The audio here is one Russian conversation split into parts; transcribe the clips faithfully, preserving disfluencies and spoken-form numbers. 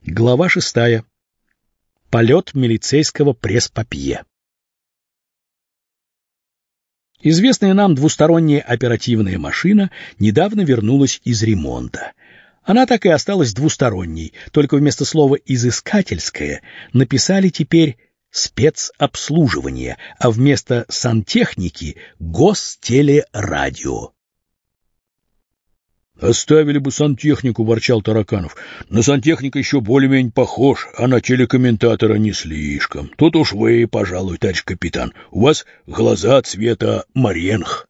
Глава шестая. Полет милицейского пресс-папье. Известная нам двусторонняя оперативная машина недавно вернулась из ремонта. Она так и осталась двусторонней, только вместо слова «изыскательское» написали теперь «спецобслуживание», а вместо «сантехники» — «гостелерадио». «Оставили бы сантехнику», — ворчал Тараканов. «На сантехника еще более-менее похож, а на телекомментатора не слишком. Тут уж вы, пожалуй, товарищ капитан. У вас глаза цвета моренх».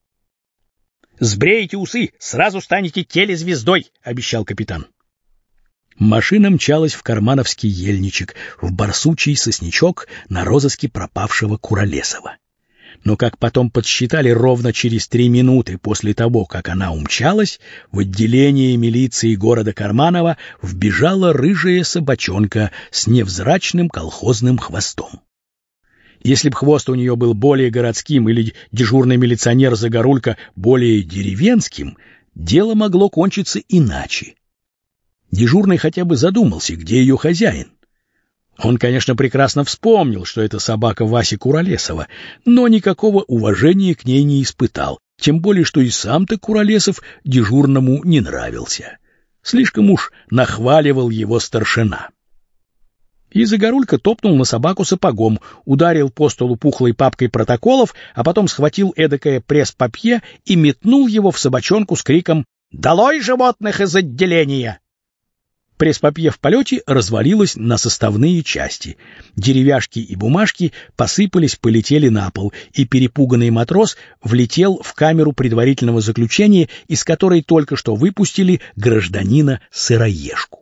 «Сбреете усы, сразу станете телезвездой», — обещал капитан. Машина мчалась в кармановский ельничек, в барсучий сосничок на розыске пропавшего Куролесова. Но, как потом подсчитали, ровно через три минуты после того, как она умчалась, в отделение милиции города Карманова вбежала рыжая собачонка с невзрачным колхозным хвостом. Если б хвост у нее был более городским или дежурный милиционер Загорулька более деревенским, дело могло кончиться иначе. Дежурный хотя бы задумался, где ее хозяин. Он, конечно, прекрасно вспомнил, что это собака Васи Куролесова, но никакого уважения к ней не испытал, тем более, что и сам-то Куролесов дежурному не нравился. Слишком уж нахваливал его старшина. И Загорулька топнул на собаку сапогом, ударил по столу пухлой папкой протоколов, а потом схватил эдакое пресс-папье и метнул его в собачонку с криком «Долой животных из отделения!». Пресс-папье в полете развалилось на составные части. Деревяшки и бумажки посыпались, полетели на пол, и перепуганный матрос влетел в камеру предварительного заключения, из которой только что выпустили гражданина Сыроежку.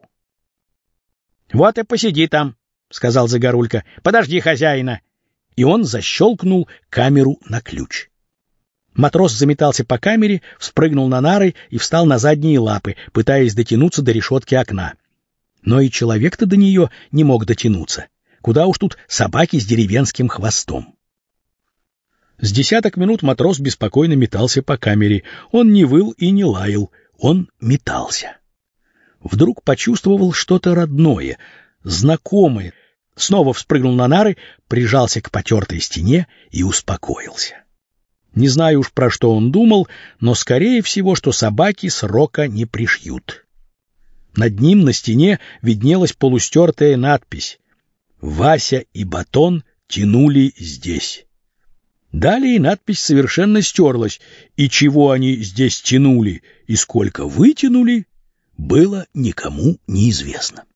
«Вот и посиди там», — сказал Загорулька. «Подожди хозяина». И он защелкнул камеру на ключ. Матрос заметался по камере, вспрыгнул на нары и встал на задние лапы, пытаясь дотянуться до решетки окна. Но и человек-то до нее не мог дотянуться. Куда уж тут собаки с деревенским хвостом. С десяток минут матрос беспокойно метался по камере. Он не выл и не лаял, он метался. Вдруг почувствовал что-то родное, знакомое. Снова вспрыгнул на нары, прижался к потертой стене и успокоился. Не знаю уж, про что он думал, но, скорее всего, что собаки срока не пришьют. Над ним на стене виднелась полустертая надпись «Вася и Батон тянули здесь». Далее надпись совершенно стерлась, и чего они здесь тянули и сколько вытянули, было никому неизвестно.